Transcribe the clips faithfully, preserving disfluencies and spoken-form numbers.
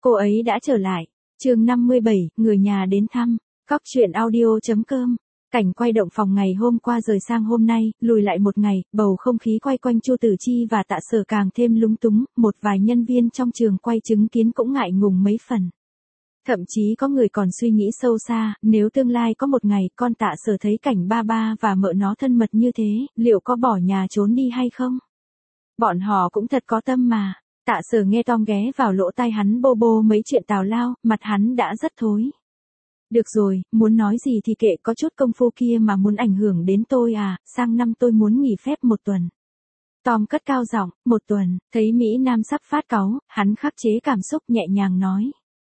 Cô ấy đã trở lại. Chương năm mươi bảy, người nhà đến thăm. Cóc truyện audio.com. Cảnh quay động phòng ngày hôm qua rời sang hôm nay, lùi lại một ngày, bầu không khí quay quanh Chu Tử Chi và Tạ Sở càng thêm lúng túng, một vài nhân viên trong trường quay chứng kiến cũng ngại ngùng mấy phần. Thậm chí có người còn suy nghĩ sâu xa, nếu tương lai có một ngày con Tạ Sở thấy cảnh ba ba và mợ nó thân mật như thế, liệu có bỏ nhà trốn đi hay không? Bọn họ cũng thật có tâm mà. Tạ Sở nghe Tom ghé vào lỗ tai hắn bô bô mấy chuyện tào lao, mặt hắn đã rất thối. Được rồi, muốn nói gì thì kệ, có chút công phu kia mà muốn ảnh hưởng đến tôi à, sang năm tôi muốn nghỉ phép một tuần. Tom cất cao giọng, một tuần, thấy Mỹ Nam sắp phát cáu, hắn khắc chế cảm xúc nhẹ nhàng nói.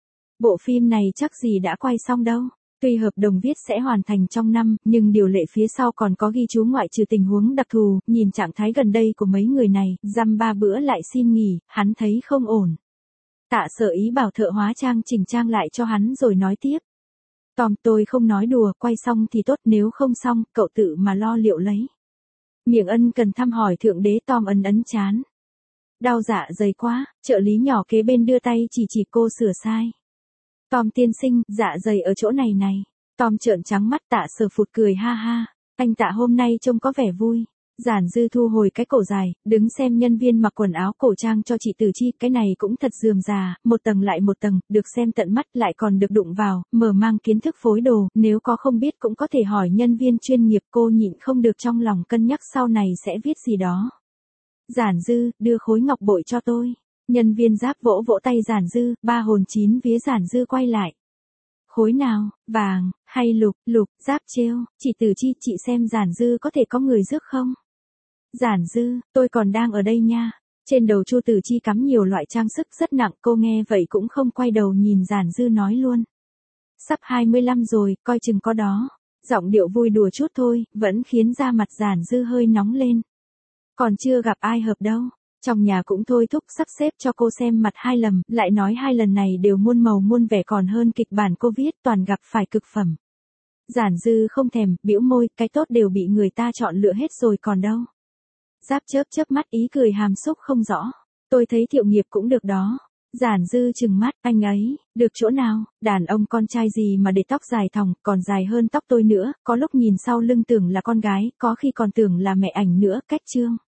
Bộ phim này chắc gì đã quay xong đâu. Tuy hợp đồng viết sẽ hoàn thành trong năm, nhưng điều lệ phía sau còn có ghi chú ngoại trừ tình huống đặc thù, nhìn trạng thái gần đây của mấy người này, dăm ba bữa lại xin nghỉ, hắn thấy không ổn. Tạ Sở ý bảo thợ hóa trang chỉnh trang lại cho hắn rồi nói tiếp. Tom, tôi không nói đùa, quay xong thì tốt, nếu không xong, cậu tự mà lo liệu lấy. Miệng ân cần thăm hỏi thượng đế. Tom ấn ấn chán. Đau dạ dày quá, trợ lý nhỏ kế bên đưa tay chỉ chỉ cô sửa sai. Tom tiên sinh, dạ dày ở chỗ này này. Tom trợn trắng mắt. Tạ Sở phụt cười ha ha. Anh Tạ hôm nay trông có vẻ vui. Giản Dư thu hồi cái cổ dài, đứng xem nhân viên mặc quần áo cổ trang cho chị Tử Chi, cái này cũng thật rườm rà, một tầng lại một tầng, được xem tận mắt lại còn được đụng vào, mở mang kiến thức phối đồ, nếu có không biết cũng có thể hỏi nhân viên chuyên nghiệp. Cô nhịn không được trong lòng cân nhắc sau này sẽ viết gì đó. Giản Dư, đưa khối ngọc bội cho tôi. Nhân viên Giáp vỗ vỗ tay Giản Dư, ba hồn chín vía. Giản Dư quay lại. Khối nào, vàng, hay lục? Lục. Giáp trêu, chị Tử Chi, chị xem Giản Dư có thể có người rước không? Giản Dư, tôi còn đang ở đây nha. Trên đầu Chu Tử Chi cắm nhiều loại trang sức rất nặng, cô nghe vậy cũng không quay đầu nhìn Giản Dư nói luôn. Sắp hai mươi lăm rồi, coi chừng có đó. Giọng điệu vui đùa chút thôi, vẫn khiến da mặt Giản Dư hơi nóng lên. Còn chưa gặp ai hợp đâu. Trong nhà cũng thôi thúc sắp xếp cho cô xem mặt hai lần, lại nói hai lần này đều muôn màu muôn vẻ còn hơn kịch bản cô viết, toàn gặp phải cực phẩm. Giản Dư không thèm, bĩu môi, cái tốt đều bị người ta chọn lựa hết rồi còn đâu. Giáp chớp chớp mắt, ý cười hàm xúc không rõ. Tôi thấy Thiệu Nghiệp cũng được đó. Giản Dư trừng mắt, anh ấy, được chỗ nào, đàn ông con trai gì mà để tóc dài thòng, còn dài hơn tóc tôi nữa, có lúc nhìn sau lưng tưởng là con gái, có khi còn tưởng là mẹ ảnh nữa. Cách chương.